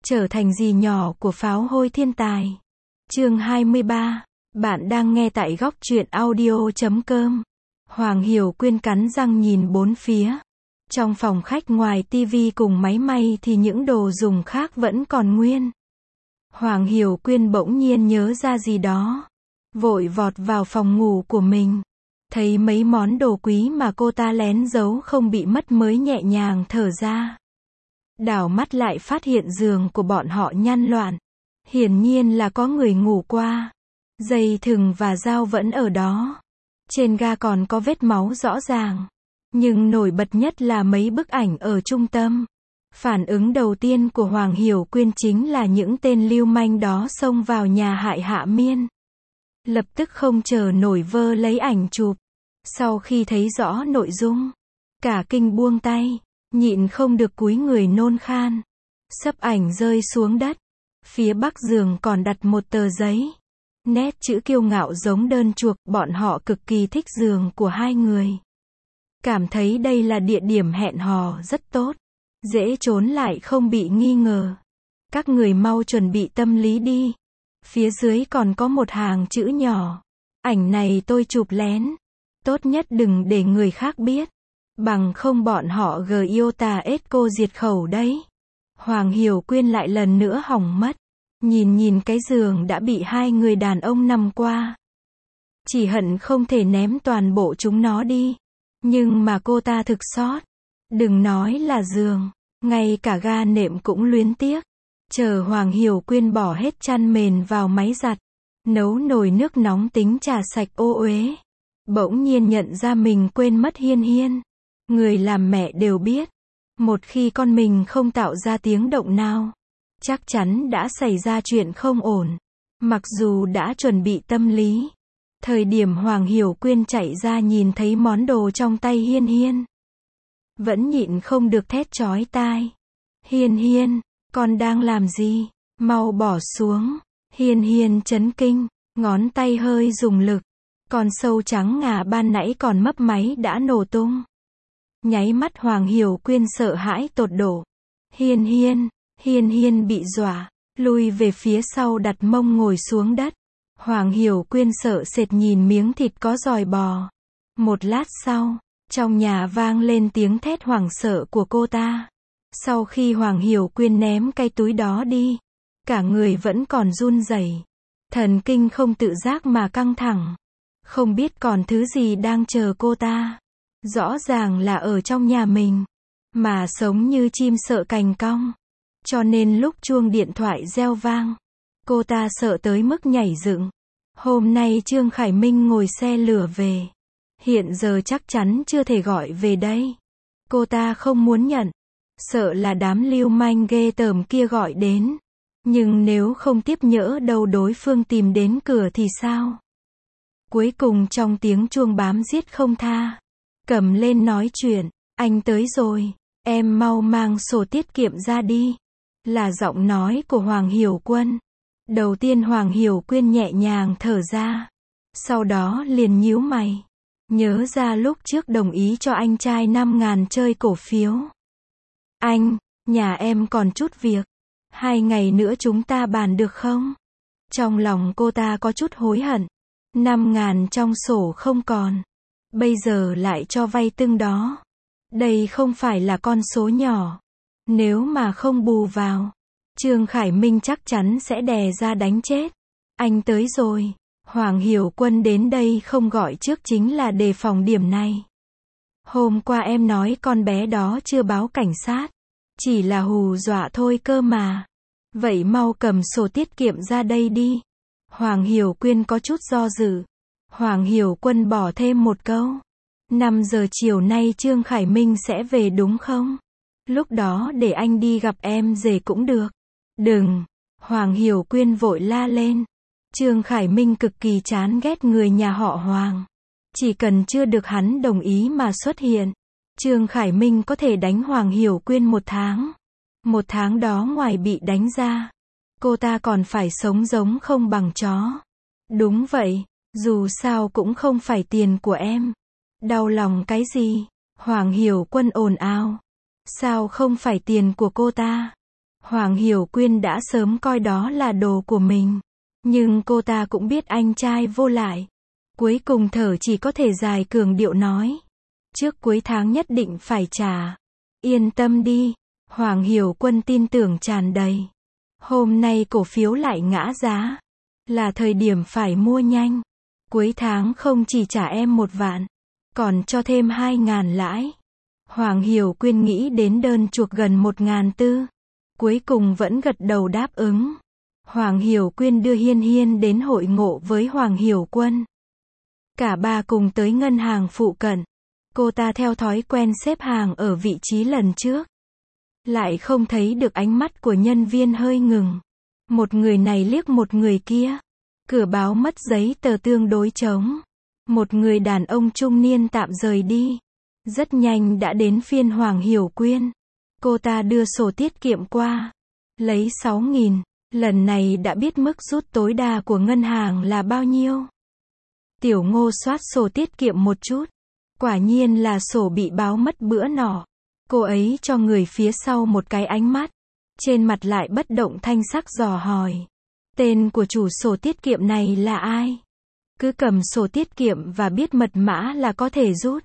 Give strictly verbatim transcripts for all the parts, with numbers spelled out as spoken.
Trở thành dì nhỏ của pháo hôi thiên tài. Chương hai mươi ba. Bạn đang nghe tại góc truyện audio chấm com. Hoàng Hiểu Quyên cắn răng nhìn bốn phía. Trong phòng khách ngoài tivi cùng máy may thì những đồ dùng khác vẫn còn nguyên. Hoàng Hiểu Quyên bỗng nhiên nhớ ra gì đó. Vội vọt vào phòng ngủ của mình. Thấy mấy món đồ quý mà cô ta lén giấu không bị mất mới nhẹ nhàng thở ra. Đảo mắt lại phát hiện giường của bọn họ nhăn loạn. Hiển nhiên là có người ngủ qua. Dây thừng và dao vẫn ở đó. Trên ga còn có vết máu rõ ràng. Nhưng nổi bật nhất là mấy bức ảnh ở trung tâm. Phản ứng đầu tiên của Hoàng Hiểu Quyên chính là những tên lưu manh đó xông vào nhà hại Hạ Miên. Lập tức không chờ nổi vơ lấy ảnh chụp. Sau khi thấy rõ nội dung, cả kinh buông tay, nhịn không được cúi người nôn khan. Xấp ảnh rơi xuống đất. Phía bắc giường còn đặt một tờ giấy. Nét chữ kiêu ngạo giống đơn chuộc, bọn họ cực kỳ thích giường của hai người. Cảm thấy đây là địa điểm hẹn hò rất tốt. Dễ trốn lại không bị nghi ngờ. Các người mau chuẩn bị tâm lý đi. Phía dưới còn có một hàng chữ nhỏ. Ảnh này tôi chụp lén. Tốt nhất đừng để người khác biết. Bằng không bọn họ Giota Eco diệt khẩu đấy. Hoàng Hiểu Quyên lại lần nữa hỏng mất. Nhìn nhìn cái giường đã bị hai người đàn ông nằm qua. Chỉ hận không thể ném toàn bộ chúng nó đi. Nhưng mà cô ta thực sót. Đừng nói là giường. Ngay cả ga nệm cũng luyến tiếc. Chờ Hoàng Hiểu Quyên bỏ hết chăn mền vào máy giặt. Nấu nồi nước nóng tính trà sạch ô uế. Bỗng nhiên nhận ra mình quên mất Hiên Hiên. Người làm mẹ đều biết. Một khi con mình không tạo ra tiếng động nào, chắc chắn đã xảy ra chuyện không ổn. Mặc dù đã chuẩn bị tâm lý. Thời điểm Hoàng Hiểu Quyên chạy ra nhìn thấy món đồ trong tay Hiên Hiên. Vẫn nhịn không được thét chói tai. Hiên Hiên, con đang làm gì? Mau bỏ xuống. Hiên Hiên chấn kinh, ngón tay hơi dùng lực. Con sâu trắng ngà ban nãy còn mấp máy đã nổ tung. Nháy mắt Hoàng Hiểu Quyên sợ hãi tột độ. Hiên Hiên, Hiên Hiên bị dọa, lui về phía sau đặt mông ngồi xuống đất. Hoàng Hiểu Quyên sợ sệt nhìn miếng thịt có giòi bò. Một lát sau, trong nhà vang lên tiếng thét hoảng sợ của cô ta. Sau khi Hoàng Hiểu Quyên ném cái túi đó đi, cả người vẫn còn run rẩy. Thần kinh không tự giác mà căng thẳng. Không biết còn thứ gì đang chờ cô ta. Rõ ràng là ở trong nhà mình, mà sống như chim sợ cành cong. Cho nên lúc chuông điện thoại reo vang, cô ta sợ tới mức nhảy dựng. Hôm nay Trương Khải Minh ngồi xe lửa về. Hiện giờ chắc chắn chưa thể gọi về đây. Cô ta không muốn nhận. Sợ là đám lưu manh ghê tởm kia gọi đến. Nhưng nếu không tiếp nhỡ đâu đối phương tìm đến cửa thì sao? Cuối cùng trong tiếng chuông bám giết không tha. Cầm lên nói chuyện. Anh tới rồi. Em mau mang sổ tiết kiệm ra đi. Là giọng nói của Hoàng Hiểu Quân. Đầu tiên Hoàng Hiểu Quyên nhẹ nhàng thở ra. Sau đó liền nhíu mày. Nhớ ra lúc trước đồng ý cho anh trai năm ngàn chơi cổ phiếu. Anh, nhà em còn chút việc. Hai ngày nữa chúng ta bàn được không? Trong lòng cô ta có chút hối hận. Năm ngàn trong sổ không còn. Bây giờ lại cho vay từng đó. Đây không phải là con số nhỏ. Nếu mà không bù vào, Trương Khải Minh chắc chắn sẽ đè ra đánh chết. Anh tới rồi. Hoàng Hiểu Quân đến đây không gọi trước chính là đề phòng điểm này. Hôm qua em nói con bé đó chưa báo cảnh sát. Chỉ là hù dọa thôi cơ mà. Vậy mau cầm sổ tiết kiệm ra đây đi. Hoàng Hiểu Quyên có chút do dự. Hoàng Hiểu Quân bỏ thêm một câu. năm giờ chiều nay Trương Khải Minh sẽ về đúng không? Lúc đó để anh đi gặp em rể cũng được. Đừng. Hoàng Hiểu Quyên vội la lên. Trương Khải Minh cực kỳ chán ghét người nhà họ Hoàng. Chỉ cần chưa được hắn đồng ý mà xuất hiện, Trương Khải Minh có thể đánh Hoàng Hiểu Quyên một tháng. Một tháng đó ngoài bị đánh ra, cô ta còn phải sống giống không bằng chó. Đúng vậy, dù sao cũng không phải tiền của em. Đau lòng cái gì? Hoàng Hiểu Quân ồn ào. Sao không phải tiền của cô ta? Hoàng Hiểu Quyên đã sớm coi đó là đồ của mình. Nhưng cô ta cũng biết anh trai vô lại. Cuối cùng thở chỉ có thể dài cường điệu nói. Trước cuối tháng nhất định phải trả. Yên tâm đi. Hoàng Hiểu Quân tin tưởng tràn đầy. Hôm nay cổ phiếu lại ngã giá. Là thời điểm phải mua nhanh. Cuối tháng không chỉ trả em một vạn. Còn cho thêm hai ngàn lãi. Hoàng Hiểu Quyên nghĩ đến đơn chuộc gần một ngàn tư. Cuối cùng vẫn gật đầu đáp ứng. Hoàng Hiểu Quyên đưa Hiên Hiên đến hội ngộ với Hoàng Hiểu Quân. Cả ba cùng tới ngân hàng phụ cận. Cô ta theo thói quen xếp hàng ở vị trí lần trước. Lại không thấy được ánh mắt của nhân viên hơi ngừng. Một người này liếc một người kia. Cửa báo mất giấy tờ tương đối trống. Một người đàn ông trung niên tạm rời đi. Rất nhanh đã đến phiên Hoàng Hiểu Quyên. Cô ta đưa sổ tiết kiệm qua. Lấy sáu nghìn. Lần này đã biết mức rút tối đa của ngân hàng là bao nhiêu. Tiểu Ngô soát sổ tiết kiệm một chút. Quả nhiên là sổ bị báo mất bữa nọ. Cô ấy cho người phía sau một cái ánh mắt. Trên mặt lại bất động thanh sắc dò hỏi. Tên của chủ sổ tiết kiệm này là ai? Cứ cầm sổ tiết kiệm và biết mật mã là có thể rút.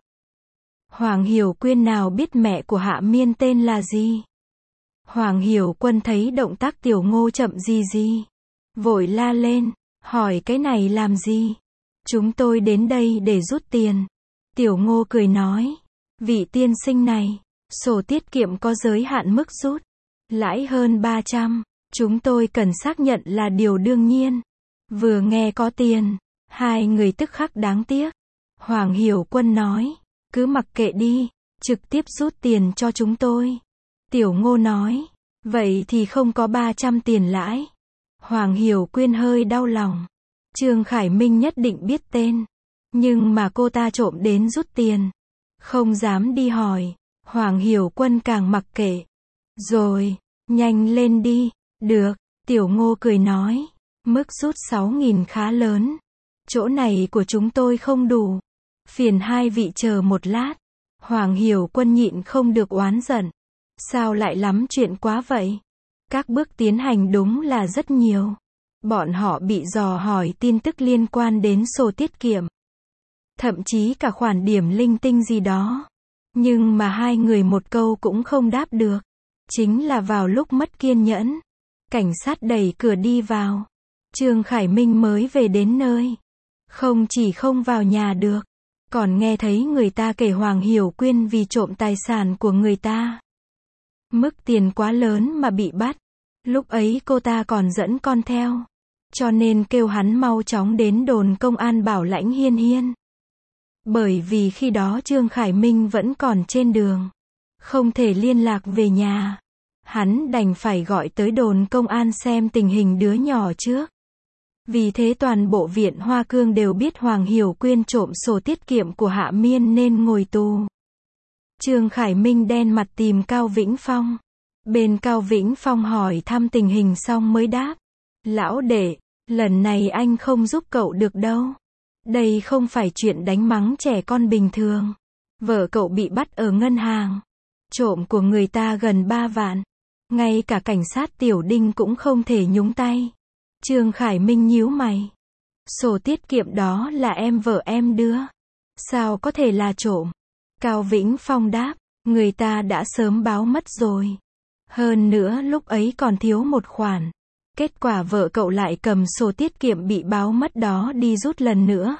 Hoàng Hiểu Quyên nào biết mẹ của Hạ Miên tên là gì? Hoàng Hiểu Quân thấy động tác Tiểu Ngô chậm gì gì. Vội la lên. Hỏi cái này làm gì? Chúng tôi đến đây để rút tiền. Tiểu Ngô cười nói. Vị tiên sinh này. Sổ tiết kiệm có giới hạn mức rút. Lãi hơn ba trăm. Chúng tôi cần xác nhận là điều đương nhiên. Vừa nghe có tiền. Hai người tức khắc đáng tiếc. Hoàng Hiểu Quân nói. Cứ mặc kệ đi. Trực tiếp rút tiền cho chúng tôi. Tiểu Ngô nói. Vậy thì không có ba trăm tiền lãi. Hoàng Hiểu Quyên hơi đau lòng. Trương Khải Minh nhất định biết tên. Nhưng mà cô ta trộm đến rút tiền. Không dám đi hỏi. Hoàng Hiểu Quân càng mặc kệ. Rồi, nhanh lên đi. Được, Tiểu Ngô cười nói. Mức rút sáu nghìn khá lớn. Chỗ này của chúng tôi không đủ. Phiền hai vị chờ một lát. Hoàng Hiểu Quân nhịn không được oán giận. Sao lại lắm chuyện quá vậy? Các bước tiến hành đúng là rất nhiều. Bọn họ bị dò hỏi tin tức liên quan đến sổ tiết kiệm. Thậm chí cả khoản điểm linh tinh gì đó. Nhưng mà hai người một câu cũng không đáp được. Chính là vào lúc mất kiên nhẫn. Cảnh sát đẩy cửa đi vào. Trương Khải Minh mới về đến nơi. Không chỉ không vào nhà được. Còn nghe thấy người ta kể Hoàng Hiểu Quyên vì trộm tài sản của người ta. Mức tiền quá lớn mà bị bắt. Lúc ấy cô ta còn dẫn con theo. Cho nên kêu hắn mau chóng đến đồn công an bảo lãnh Hiên Hiên. Bởi vì khi đó Trương Khải Minh vẫn còn trên đường. Không thể liên lạc về nhà. Hắn đành phải gọi tới đồn công an xem tình hình đứa nhỏ trước. Vì thế toàn bộ viện Hoa Cương đều biết Hoàng Hiểu Quyên trộm sổ tiết kiệm của Hạ Miên nên ngồi tù. Trương Khải Minh đen mặt tìm Cao Vĩnh Phong. Bên Cao Vĩnh Phong hỏi thăm tình hình xong mới đáp. Lão đệ, lần này anh không giúp cậu được đâu. Đây không phải chuyện đánh mắng trẻ con bình thường. Vợ cậu bị bắt ở ngân hàng. Trộm của người ta gần ba vạn. Ngay cả cảnh sát Tiểu Đinh cũng không thể nhúng tay. Trương Khải Minh nhíu mày. Sổ tiết kiệm đó là em vợ em đưa. Sao có thể là trộm? Cao Vĩnh Phong đáp. Người ta đã sớm báo mất rồi. Hơn nữa lúc ấy còn thiếu một khoản. Kết quả vợ cậu lại cầm sổ tiết kiệm bị báo mất đó đi rút lần nữa.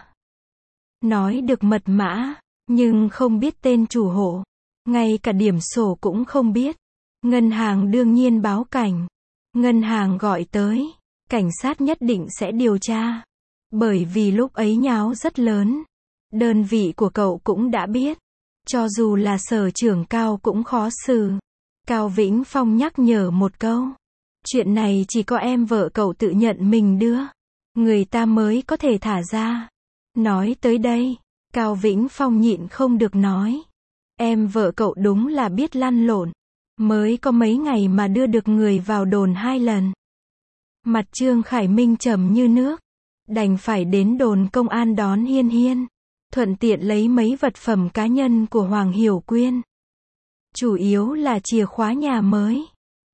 Nói được mật mã, nhưng không biết tên chủ hộ. Ngay cả điểm sổ cũng không biết. Ngân hàng đương nhiên báo cảnh. Ngân hàng gọi tới. Cảnh sát nhất định sẽ điều tra. Bởi vì lúc ấy nháo rất lớn. Đơn vị của cậu cũng đã biết. Cho dù là sở trưởng Cao cũng khó xử. Cao Vĩnh Phong nhắc nhở một câu. Chuyện này chỉ có em vợ cậu tự nhận mình đưa. Người ta mới có thể thả ra. Nói tới đây, Cao Vĩnh Phong nhịn không được nói. Em vợ cậu đúng là biết lăn lộn. Mới có mấy ngày mà đưa được người vào đồn hai lần. Mặt Trương Khải Minh trầm như nước. Đành phải đến đồn công an đón Hiên Hiên. Thuận tiện lấy mấy vật phẩm cá nhân của Hoàng Hiểu Quyên. Chủ yếu là chìa khóa nhà mới.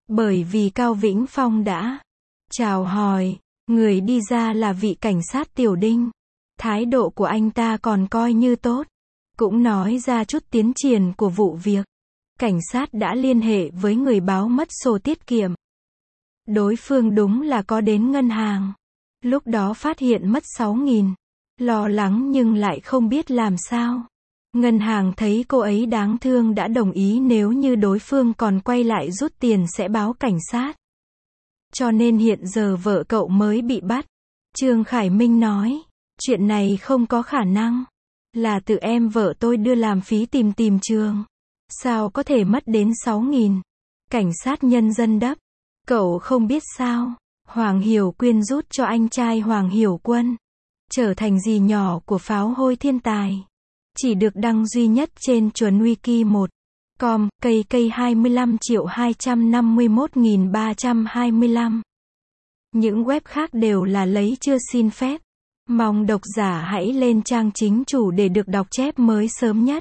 Bởi vì Cao Vĩnh Phong đã chào hỏi, người đi ra là vị cảnh sát Tiểu Đinh. Thái độ của anh ta còn coi như tốt, cũng nói ra chút tiến triển của vụ việc. Cảnh sát đã liên hệ với người báo mất sổ tiết kiệm. Đối phương đúng là có đến ngân hàng. Lúc đó phát hiện mất sáu nghìn. Lo lắng nhưng lại không biết làm sao. Ngân hàng thấy cô ấy đáng thương đã đồng ý nếu như đối phương còn quay lại rút tiền sẽ báo cảnh sát. Cho nên hiện giờ vợ cậu mới bị bắt. Trương Khải Minh nói, chuyện này không có khả năng. Là tự em vợ tôi đưa làm phí tìm tìm trường. Sao có thể mất đến sáu nghìn? Cảnh sát nhân dân đáp, cậu không biết sao. Hoàng Hiểu Quyên rút cho anh trai Hoàng Hiểu Quân. Trở thành dì nhỏ của pháo hôi thiên tài. Chỉ được đăng duy nhất trên chuẩn wiki một chấm com, cây cây hai mươi lăm triệu hai trăm năm mươi mốt nghìn ba trăm hai mươi lăm. Những web khác đều là lấy chưa xin phép. Mong độc giả hãy lên trang chính chủ để được đọc chép mới sớm nhất.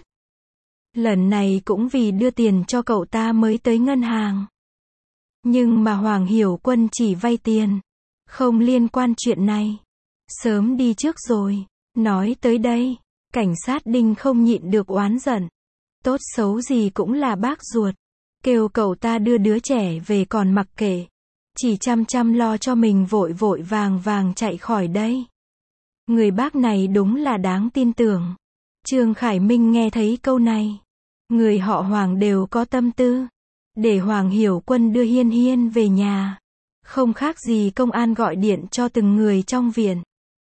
Lần này cũng vì đưa tiền cho cậu ta mới tới ngân hàng. Nhưng mà Hoàng Hiểu Quân chỉ vay tiền. Không liên quan chuyện này. Sớm đi trước rồi. Nói tới đây, cảnh sát Đinh không nhịn được oán giận. Tốt xấu gì cũng là bác ruột. Kêu cậu ta đưa đứa trẻ về còn mặc kệ. Chỉ chăm chăm lo cho mình vội vội vàng vàng chạy khỏi đây. Người bác này đúng là đáng tin tưởng. Trương Khải Minh nghe thấy câu này. Người họ Hoàng đều có tâm tư. Để Hoàng Hiểu Quân đưa Hiên Hiên về nhà. Không khác gì công an gọi điện cho từng người trong viện.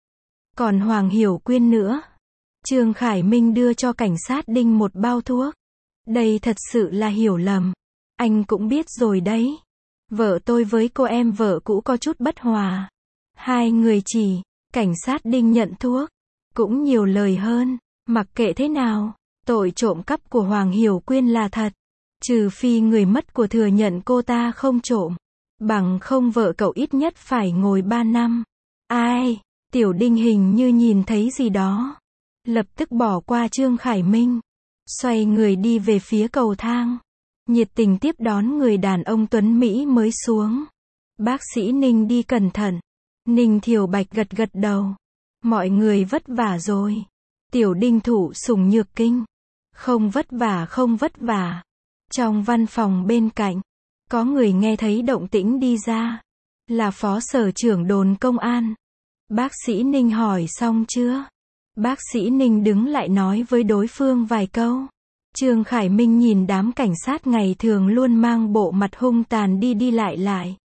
Còn Hoàng Hiểu Quyên nữa. Trương Khải Minh đưa cho cảnh sát Đinh một bao thuốc. Đây thật sự là hiểu lầm. Anh cũng biết rồi đấy. Vợ tôi với cô em vợ cũ có chút bất hòa. Hai người chỉ, cảnh sát Đinh nhận thuốc. Cũng nhiều lời hơn. Mặc kệ thế nào, tội trộm cắp của Hoàng Hiểu Quyên là thật. Trừ phi người mất của thừa nhận cô ta không trộm. Bằng không vợ cậu ít nhất phải ngồi ba năm. Ai? Tiểu Đinh hình như nhìn thấy gì đó. Lập tức bỏ qua Trương Khải Minh. Xoay người đi về phía cầu thang. Nhiệt tình tiếp đón người đàn ông tuấn Mỹ mới xuống. Bác sĩ Ninh đi cẩn thận. Ninh Thiều Bạch gật gật đầu. Mọi người vất vả rồi. Tiểu Đinh thụ sủng nhược kinh. Không vất vả không vất vả. Trong văn phòng bên cạnh, có người nghe thấy động tĩnh đi ra. Là phó sở trưởng đồn công an. Bác sĩ Ninh hỏi xong chưa? Bác sĩ Ninh đứng lại nói với đối phương vài câu. Trương Khải Minh nhìn đám cảnh sát ngày thường luôn mang bộ mặt hung tàn đi đi lại lại.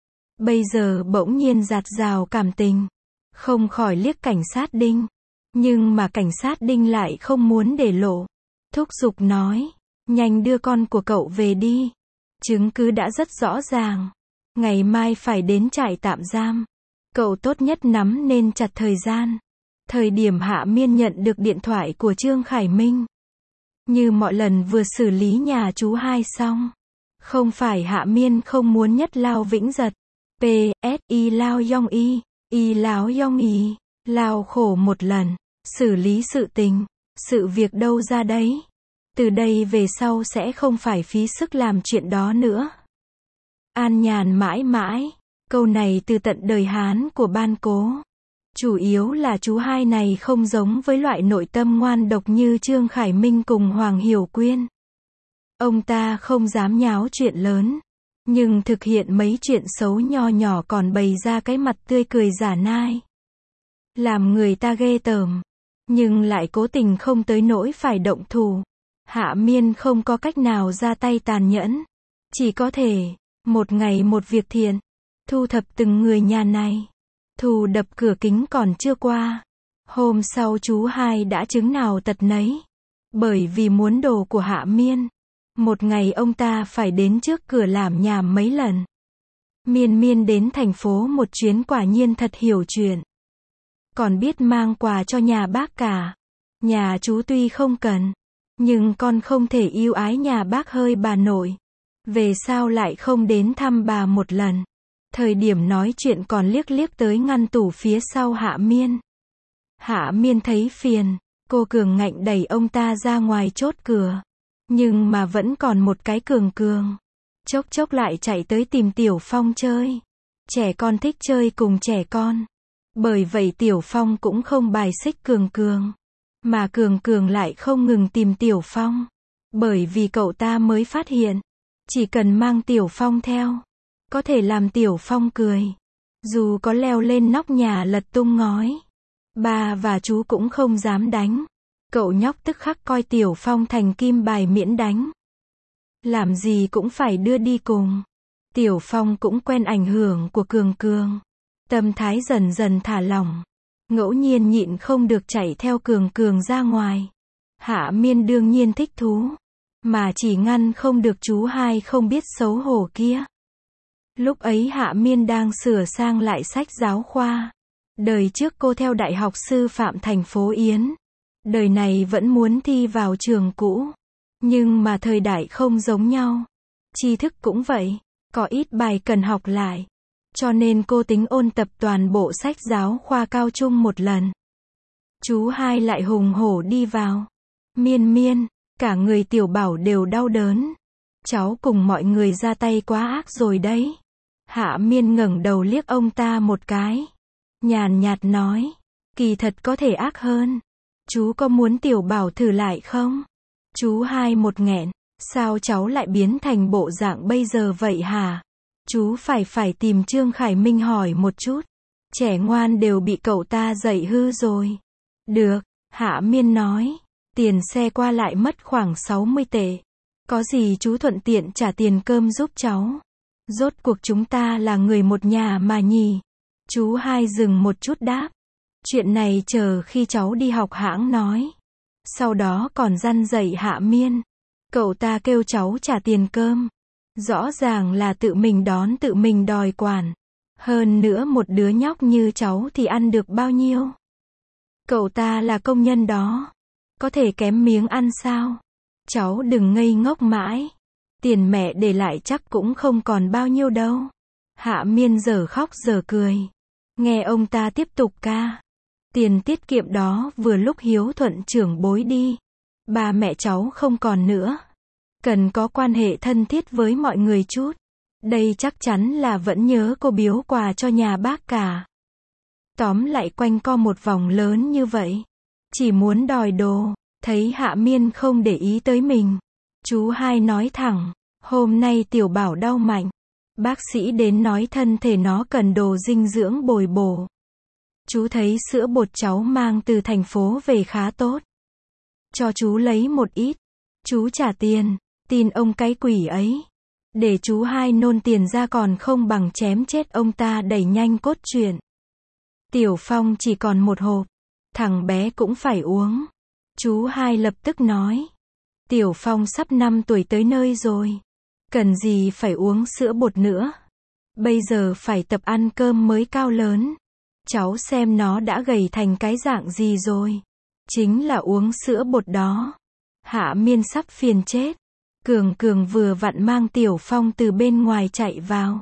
Bây giờ bỗng nhiên dạt dào cảm tình. Không khỏi liếc cảnh sát Đinh. Nhưng mà cảnh sát Đinh lại không muốn để lộ. Thúc giục nói. Nhanh đưa con của cậu về đi. Chứng cứ đã rất rõ ràng. Ngày mai phải đến trại tạm giam. Cậu tốt nhất nắm nên chặt thời gian. Thời điểm Hạ Miên nhận được điện thoại của Trương Khải Minh. Như mọi lần vừa xử lý nhà chú hai xong. Không phải Hạ Miên không muốn nhất lao vĩnh giật. P S I lao yong y. Y láo yong y. Lao khổ một lần. Xử lý sự tình. Sự việc đâu ra đấy. Từ đây về sau sẽ không phải phí sức làm chuyện đó nữa. An nhàn mãi mãi. Câu này từ tận đời Hán của Ban Cố. Chủ yếu là chú hai này không giống với loại nội tâm ngoan độc như Trương Khải Minh cùng Hoàng Hiểu Quyên. Ông ta không dám nháo chuyện lớn. Nhưng thực hiện mấy chuyện xấu nho nhỏ còn bày ra cái mặt tươi cười giả nai. Làm người ta ghê tởm. Nhưng lại cố tình không tới nỗi phải động thủ. Hạ Miên không có cách nào ra tay tàn nhẫn. Chỉ có thể, một ngày một việc thiện. Thu thập từng người nhà này. Thù đập cửa kính còn chưa qua. Hôm sau chú hai đã chứng nào tật nấy. Bởi vì muốn đồ của Hạ Miên. Một ngày ông ta phải đến trước cửa làm nhảm mấy lần. Miên Miên đến thành phố một chuyến quả nhiên thật hiểu chuyện. Còn biết mang quà cho nhà bác cả. Nhà chú tuy không cần. Nhưng con không thể yêu ái nhà bác hơi bà nội. Về sao lại không đến thăm bà một lần. Thời điểm nói chuyện còn liếc liếc tới ngăn tủ phía sau Hạ Miên. Hạ Miên thấy phiền. Cô cường ngạnh đẩy ông ta ra ngoài chốt cửa. Nhưng mà vẫn còn một cái cường cường. Chốc chốc lại chạy tới tìm Tiểu Phong chơi. Trẻ con thích chơi cùng trẻ con. Bởi vậy Tiểu Phong cũng không bài xích Cường Cường. Mà Cường Cường lại không ngừng tìm Tiểu Phong. Bởi vì cậu ta mới phát hiện, chỉ cần mang Tiểu Phong theo, có thể làm Tiểu Phong cười. Dù có leo lên nóc nhà lật tung ngói, ba và chú cũng không dám đánh. Cậu nhóc tức khắc coi Tiểu Phong thành kim bài miễn đánh. Làm gì cũng phải đưa đi cùng. Tiểu Phong cũng quen ảnh hưởng của Cường Cường. Tâm thái dần dần thả lỏng. Ngẫu nhiên nhịn không được chạy theo Cường Cường ra ngoài. Hạ Miên đương nhiên thích thú. Mà chỉ ngăn không được chú hai không biết xấu hổ kia. Lúc ấy Hạ Miên đang sửa sang lại sách giáo khoa. Đời trước cô theo Đại học Sư phạm thành phố Yến. Đời này vẫn muốn thi vào trường cũ. Nhưng mà thời đại không giống nhau. Tri thức cũng vậy. Có ít bài cần học lại. Cho nên cô tính ôn tập toàn bộ sách giáo khoa cao trung một lần. Chú hai lại hùng hổ đi vào. Miên Miên, cả người Tiểu Bảo đều đau đớn. Cháu cùng mọi người ra tay quá ác rồi đấy. Hạ Miên ngẩng đầu liếc ông ta một cái. Nhàn nhạt nói. Kỳ thật có thể ác hơn. Chú có muốn Tiểu Bảo thử lại không? Chú hai một nghẹn. Sao cháu lại biến thành bộ dạng bây giờ vậy hả? Chú phải phải tìm Trương Khải Minh hỏi một chút. Trẻ ngoan đều bị cậu ta dạy hư rồi. Được, Hạ Miên nói. Tiền xe qua lại mất khoảng sáu mươi tệ. Có gì chú thuận tiện trả tiền cơm giúp cháu. Rốt cuộc chúng ta là người một nhà mà nhỉ. Chú hai dừng một chút đáp. Chuyện này chờ khi cháu đi học hãng nói. Sau đó còn răn dạy Hạ Miên. Cậu ta kêu cháu trả tiền cơm. Rõ ràng là tự mình đón tự mình đòi quản. Hơn nữa một đứa nhóc như cháu thì ăn được bao nhiêu. Cậu ta là công nhân đó. Có thể kém miếng ăn sao? Cháu đừng ngây ngốc mãi. Tiền mẹ để lại chắc cũng không còn bao nhiêu đâu. Hạ Miên giờ khóc giờ cười. Nghe ông ta tiếp tục ca. Tiền tiết kiệm đó vừa lúc hiếu thuận trưởng bối đi. Ba mẹ cháu không còn nữa. Cần có quan hệ thân thiết với mọi người chút. Đây chắc chắn là vẫn nhớ cô biếu quà cho nhà bác cả. Tóm lại quanh co một vòng lớn như vậy. Chỉ muốn đòi đồ. Thấy Hạ Miên không để ý tới mình. Chú hai nói thẳng. Hôm nay Tiểu Bảo đau mạnh. Bác sĩ đến nói thân thể nó cần đồ dinh dưỡng bồi bổ. Chú thấy sữa bột cháu mang từ thành phố về khá tốt. Cho chú lấy một ít. Chú trả tiền. Tin ông cái quỷ ấy. Để chú hai nôn tiền ra còn không bằng chém chết ông ta đẩy nhanh cốt truyện. Tiểu Phong chỉ còn một hộp. Thằng bé cũng phải uống. Chú hai lập tức nói. Tiểu Phong sắp năm tuổi tới nơi rồi. Cần gì phải uống sữa bột nữa. Bây giờ phải tập ăn cơm mới cao lớn. Cháu xem nó đã gầy thành cái dạng gì rồi. Chính là uống sữa bột đó. Hạ Miên sắp phiền chết. Cường Cường vừa vặn mang Tiểu Phong từ bên ngoài chạy vào.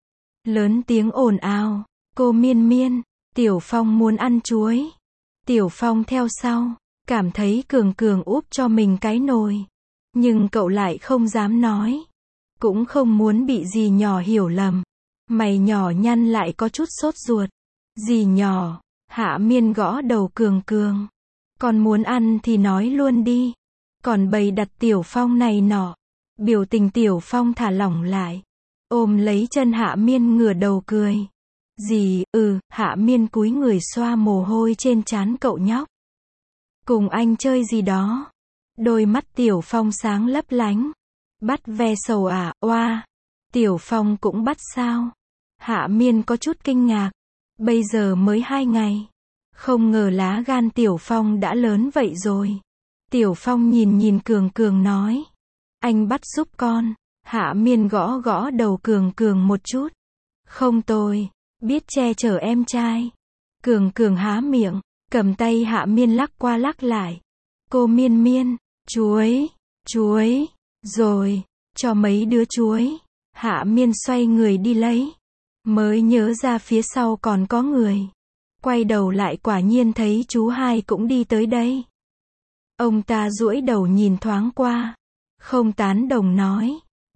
Lớn tiếng ồn ào. Cô Miên Miên. Tiểu Phong muốn ăn chuối. Tiểu Phong theo sau. Cảm thấy Cường Cường úp cho mình cái nồi. Nhưng cậu lại không dám nói. Cũng không muốn bị dì nhỏ hiểu lầm. Mày nhỏ nhăn lại có chút sốt ruột. Dì nhỏ. Hạ Miên gõ đầu Cường Cường. Còn muốn ăn thì nói luôn đi. Còn bày đặt Tiểu Phong này nọ. Biểu tình Tiểu Phong thả lỏng lại. Ôm lấy chân Hạ Miên ngửa đầu cười. Dì, ừ, Hạ Miên cúi người xoa mồ hôi trên trán cậu nhóc. Cùng anh chơi gì đó. Đôi mắt Tiểu Phong sáng lấp lánh. Bắt ve sầu à, oa. Tiểu Phong cũng bắt sao? Hạ Miên có chút kinh ngạc. Bây giờ mới hai ngày. Không ngờ lá gan Tiểu Phong đã lớn vậy rồi. Tiểu Phong nhìn nhìn Cường Cường nói. Anh bắt giúp con. Hạ Miên gõ gõ đầu Cường Cường một chút. Không tôi. Biết che chở em trai. Cường Cường há miệng. Cầm tay Hạ Miên lắc qua lắc lại. Cô Miên Miên. Chuối. Chuối. Rồi. Cho mấy đứa chuối. Hạ Miên xoay người đi lấy. Mới nhớ ra phía sau còn có người. Quay đầu lại quả nhiên thấy chú hai cũng đi tới đây. Ông ta duỗi đầu nhìn thoáng qua. Không tán đồng nói.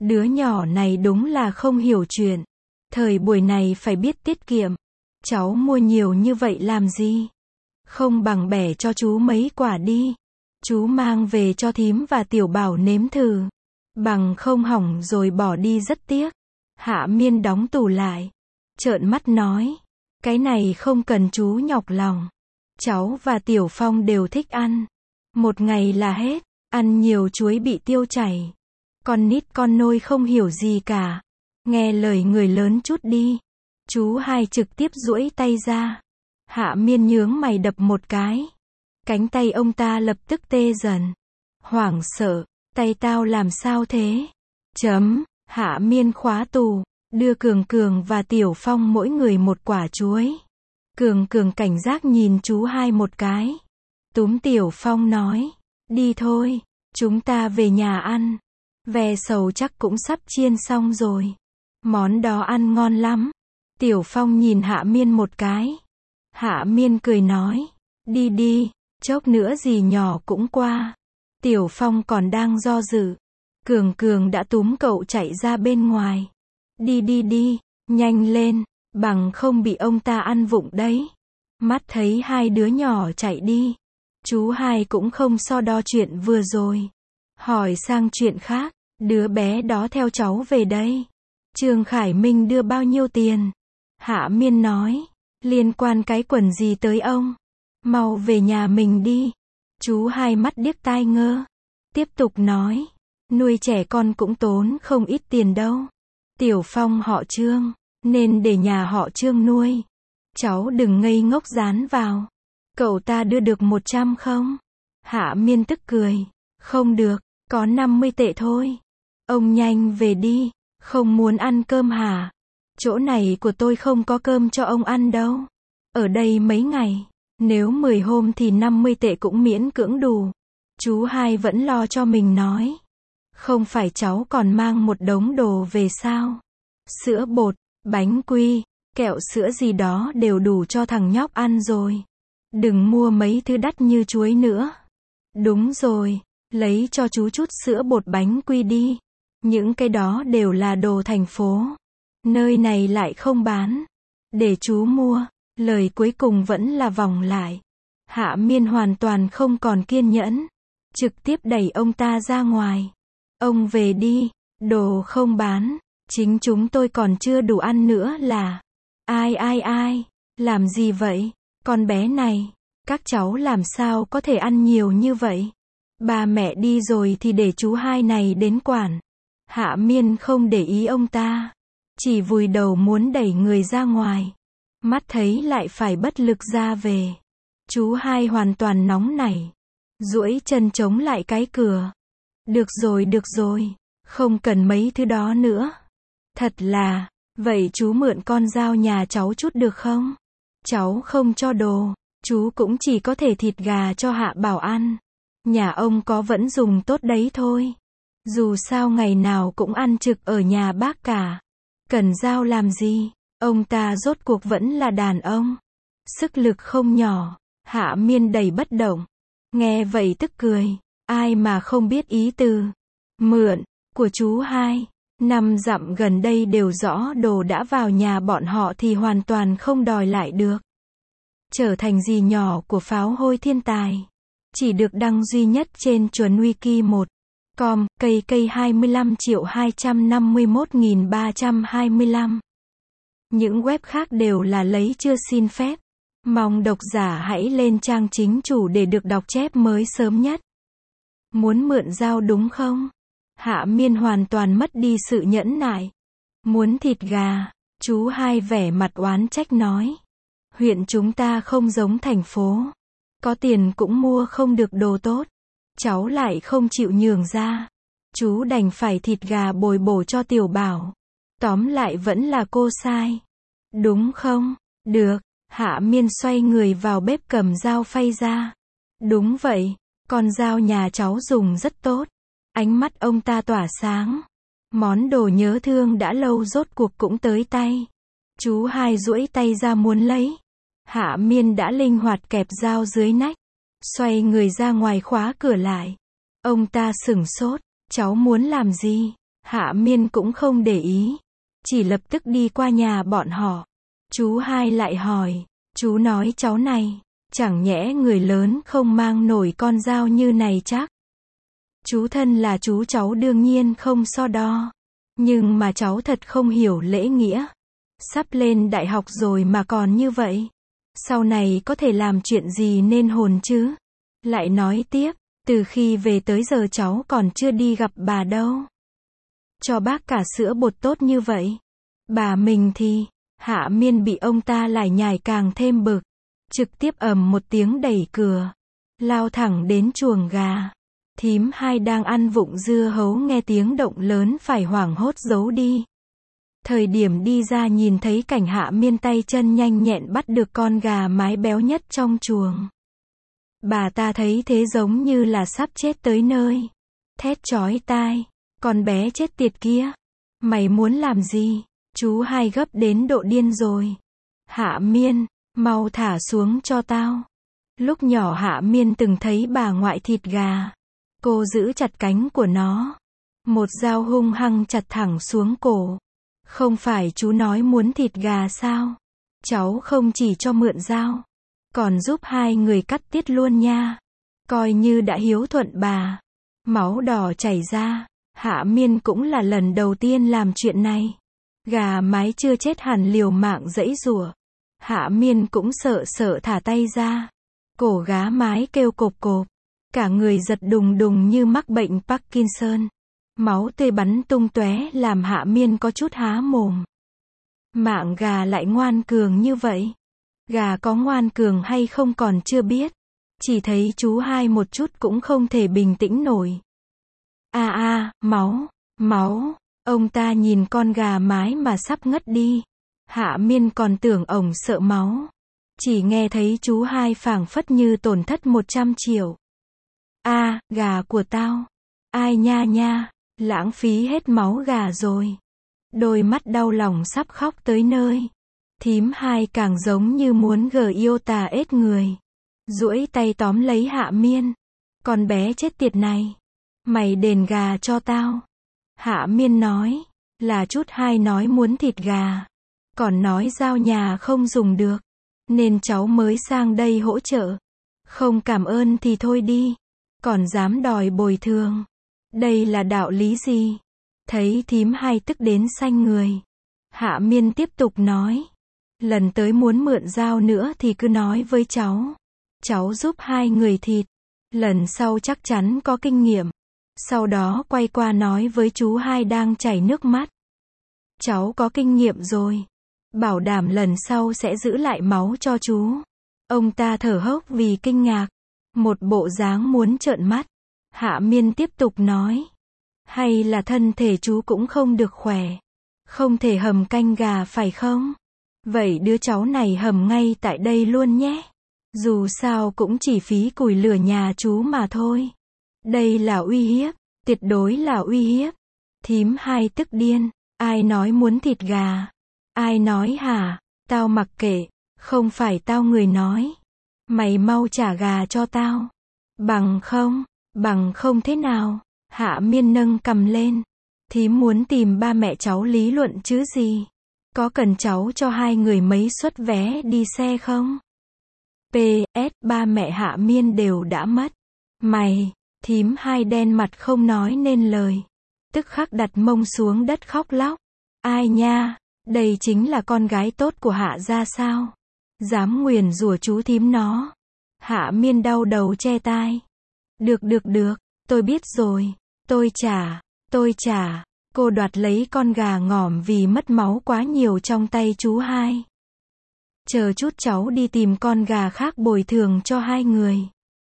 Đứa nhỏ này đúng là không hiểu chuyện. Thời buổi này phải biết tiết kiệm. Cháu mua nhiều như vậy làm gì? Không bằng bẻ cho chú mấy quả đi. Chú mang về cho thím và tiểu bảo nếm thử. Bằng không hỏng rồi bỏ đi rất tiếc. Hạ Miên đóng tủ lại. Trợn mắt nói. Cái này không cần chú nhọc lòng. Cháu và Tiểu Phong đều thích ăn. Một ngày là hết. Ăn nhiều chuối bị tiêu chảy. Con nít con nôi không hiểu gì cả. Nghe lời người lớn chút đi. Chú hai trực tiếp duỗi tay ra. Hạ Miên nhướng mày đập một cái. Cánh tay ông ta lập tức tê dần. Hoảng sợ. Tay tao làm sao thế? Chấm. Hạ Miên khóa tù. Đưa Cường Cường và Tiểu Phong mỗi người một quả chuối. Cường Cường cảnh giác nhìn chú hai một cái. Túm Tiểu Phong nói. Đi thôi. Chúng ta về nhà ăn. Ve sầu chắc cũng sắp chiên xong rồi. Món đó ăn ngon lắm. Tiểu Phong nhìn Hạ Miên một cái. Hạ Miên cười nói. Đi đi. Chốc nữa gì nhỏ cũng qua. Tiểu Phong còn đang do dự. Cường Cường đã túm cậu chạy ra bên ngoài. Đi đi đi. Nhanh lên. Bằng không bị ông ta ăn vụng đấy. Mắt thấy hai đứa nhỏ chạy đi. Chú hai cũng không so đo chuyện vừa rồi. Hỏi sang chuyện khác. Đứa bé đó theo cháu về đây. Trương Khải Minh đưa bao nhiêu tiền? Hạ Miên nói. Liên quan cái quần gì tới ông? Mau về nhà mình đi. Chú hai mắt điếc tai ngơ. Tiếp tục nói. Nuôi trẻ con cũng tốn không ít tiền đâu. Tiểu Phong họ Trương. Nên để nhà họ Trương nuôi. Cháu đừng ngây ngốc dán vào. Cậu ta đưa được một trăm không? Hạ Miên tức cười. Không được, có năm mươi tệ thôi. Ông nhanh về đi. Không muốn ăn cơm hả? Chỗ này của tôi không có cơm cho ông ăn đâu. Ở đây mấy ngày. Nếu mười hôm thì năm mươi tệ cũng miễn cưỡng đủ. Chú hai vẫn lo cho mình nói. Không phải cháu còn mang một đống đồ về sao? Sữa bột, bánh quy, kẹo sữa gì đó đều đủ cho thằng nhóc ăn rồi. Đừng mua mấy thứ đắt như chuối nữa. Đúng rồi, lấy cho chú chút sữa bột bánh quy đi. Những cái đó đều là đồ thành phố. Nơi này lại không bán. Để chú mua. Lời cuối cùng vẫn là vòng lại. Hạ Miên hoàn toàn không còn kiên nhẫn. Trực tiếp đẩy ông ta ra ngoài. Ông về đi. Đồ không bán. Chính chúng tôi còn chưa đủ ăn nữa là. Ai ai ai. Làm gì vậy? Con bé này. Các cháu làm sao có thể ăn nhiều như vậy? Ba mẹ đi rồi thì để chú hai này đến quản. Hạ Miên không để ý ông ta. Chỉ vùi đầu muốn đẩy người ra ngoài. Mắt thấy lại phải bất lực ra về. Chú hai hoàn toàn nóng nảy. Duỗi chân chống lại cái cửa. Được rồi được rồi. Không cần mấy thứ đó nữa. Thật là. Vậy chú mượn con dao nhà cháu chút được không? Cháu không cho đồ. Chú cũng chỉ có thể thịt gà cho Hạ Bảo ăn. Nhà ông có vẫn dùng tốt đấy thôi. Dù sao ngày nào cũng ăn trực ở nhà bác cả. Cần dao làm gì? Ông ta rốt cuộc vẫn là đàn ông. Sức lực không nhỏ. Hạ Miên đầy bất động. Nghe vậy tức cười. Ai mà không biết ý từ mượn của chú hai. Năm dặm gần đây đều rõ đồ đã vào nhà bọn họ thì hoàn toàn không đòi lại được. Trở thành dì nhỏ của pháo hôi thiên tài. Chỉ được đăng duy nhất trên chuẩn wiki một chấm com, cây cây hai mươi lăm triệu hai trăm năm mươi mốt nghìn ba trăm hai mươi lăm. Những web khác đều là lấy chưa xin phép. Mong độc giả hãy lên trang chính chủ để được đọc chép mới sớm nhất. Muốn mượn dao đúng không? Hạ Miên hoàn toàn mất đi sự nhẫn nại. Muốn thịt gà? Chú hai vẻ mặt oán trách nói. Huyện chúng ta không giống thành phố. Có tiền cũng mua không được đồ tốt. Cháu lại không chịu nhường ra. Chú đành phải thịt gà bồi bổ cho Tiểu Bảo. Tóm lại vẫn là cô sai. Đúng không? Được. Hạ Miên xoay người vào bếp cầm dao phay ra. Đúng vậy. Con dao nhà cháu dùng rất tốt. Ánh mắt ông ta tỏa sáng. Món đồ nhớ thương đã lâu rốt cuộc cũng tới tay. Chú hai duỗi tay ra muốn lấy. Hạ Miên đã linh hoạt kẹp dao dưới nách. Xoay người ra ngoài khóa cửa lại. Ông ta sửng sốt. Cháu muốn làm gì? Hạ Miên cũng không để ý, chỉ lập tức đi qua nhà bọn họ. Chú hai lại hỏi, chú nói cháu này, chẳng nhẽ người lớn không mang nổi con dao như này chắc. Chú thân là chú cháu đương nhiên không so đo. Nhưng mà cháu thật không hiểu lễ nghĩa. Sắp lên đại học rồi mà còn như vậy. Sau này có thể làm chuyện gì nên hồn chứ? Lại nói tiếp, từ khi về tới giờ cháu còn chưa đi gặp bà đâu. Cho bác cả sữa bột tốt như vậy. Bà mình thì, Hạ Miên bị ông ta lải nhải càng thêm bực. Trực tiếp ầm một tiếng đẩy cửa. Lao thẳng đến chuồng gà. Thím hai đang ăn vụng dưa hấu nghe tiếng động lớn phải hoảng hốt giấu đi. Thời điểm đi ra nhìn thấy cảnh Hạ Miên tay chân nhanh nhẹn bắt được con gà mái béo nhất trong chuồng. Bà ta thấy thế giống như là sắp chết tới nơi. Thét chói tai, con bé chết tiệt kia. Mày muốn làm gì? Chú hai gấp đến độ điên rồi. Hạ Miên, mau thả xuống cho tao. Lúc nhỏ Hạ Miên từng thấy bà ngoại thịt gà. Cô giữ chặt cánh của nó. Một dao hung hăng chặt thẳng xuống cổ. Không phải chú nói muốn thịt gà sao? Cháu không chỉ cho mượn dao, còn giúp hai người cắt tiết luôn nha. Coi như đã hiếu thuận bà. Máu đỏ chảy ra. Hạ Miên cũng là lần đầu tiên làm chuyện này. Gà mái chưa chết hẳn liều mạng giãy giụa. Hạ Miên cũng sợ sợ thả tay ra. Cổ gá mái kêu cộp cộp. Cả người giật đùng đùng như mắc bệnh Parkinson. Máu tươi bắn tung tóe làm Hạ Miên có chút há mồm. Mạng gà lại ngoan cường như vậy. Gà có ngoan cường hay không còn chưa biết. Chỉ thấy chú hai một chút cũng không thể bình tĩnh nổi. A a, máu, máu. Ông ta nhìn con gà mái mà sắp ngất đi. Hạ Miên còn tưởng ổng sợ máu. Chỉ nghe thấy chú hai phảng phất như tổn thất một trăm triệu. A, gà của tao. Ai nha nha, lãng phí hết máu gà rồi. Đôi mắt đau lòng sắp khóc tới nơi. Thím hai càng giống như muốn gờ yêu tà ết người. Duỗi tay tóm lấy Hạ Miên. Con bé chết tiệt này. Mày đền gà cho tao. Hạ Miên nói, là chút hai nói muốn thịt gà. Còn nói giao nhà không dùng được. Nên cháu mới sang đây hỗ trợ. Không cảm ơn thì thôi đi. Còn dám đòi bồi thường. Đây là đạo lý gì? Thấy thím hai tức đến xanh người. Hạ Miên tiếp tục nói. Lần tới muốn mượn dao nữa thì cứ nói với cháu. Cháu giúp hai người thịt. Lần sau chắc chắn có kinh nghiệm. Sau đó quay qua nói với chú hai đang chảy nước mắt. Cháu có kinh nghiệm rồi. Bảo đảm lần sau sẽ giữ lại máu cho chú. Ông ta thở hốc vì kinh ngạc. Một bộ dáng muốn trợn mắt. Hạ Miên tiếp tục nói. Hay là thân thể chú cũng không được khỏe. Không thể hầm canh gà phải không? Vậy đứa cháu này hầm ngay tại đây luôn nhé. Dù sao cũng chỉ phí củi lửa nhà chú mà thôi. Đây là uy hiếp. Tuyệt đối là uy hiếp. Thím hai tức điên. Ai nói muốn thịt gà? Ai nói hả? Tao mặc kệ. Không phải tao người nói. Mày mau trả gà cho tao. Bằng không, bằng không thế nào? Hạ Miên nâng cầm lên. Thím muốn tìm ba mẹ cháu lý luận chứ gì? Có cần cháu cho hai người mấy suất vé đi xe không? pê ét ba mẹ Hạ Miên đều đã mất. Mày, thím hai đen mặt không nói nên lời. Tức khắc đặt mông xuống đất khóc lóc. Ai nha, đây chính là con gái tốt của Hạ gia sao? Dám nguyền rủa chú thím nó. Hạ Miên đau đầu che tai. Được được được, tôi biết rồi. Tôi trả, tôi trả. Cô đoạt lấy con gà ngỏm vì mất máu quá nhiều trong tay chú hai. Chờ chút cháu đi tìm con gà khác bồi thường cho hai người.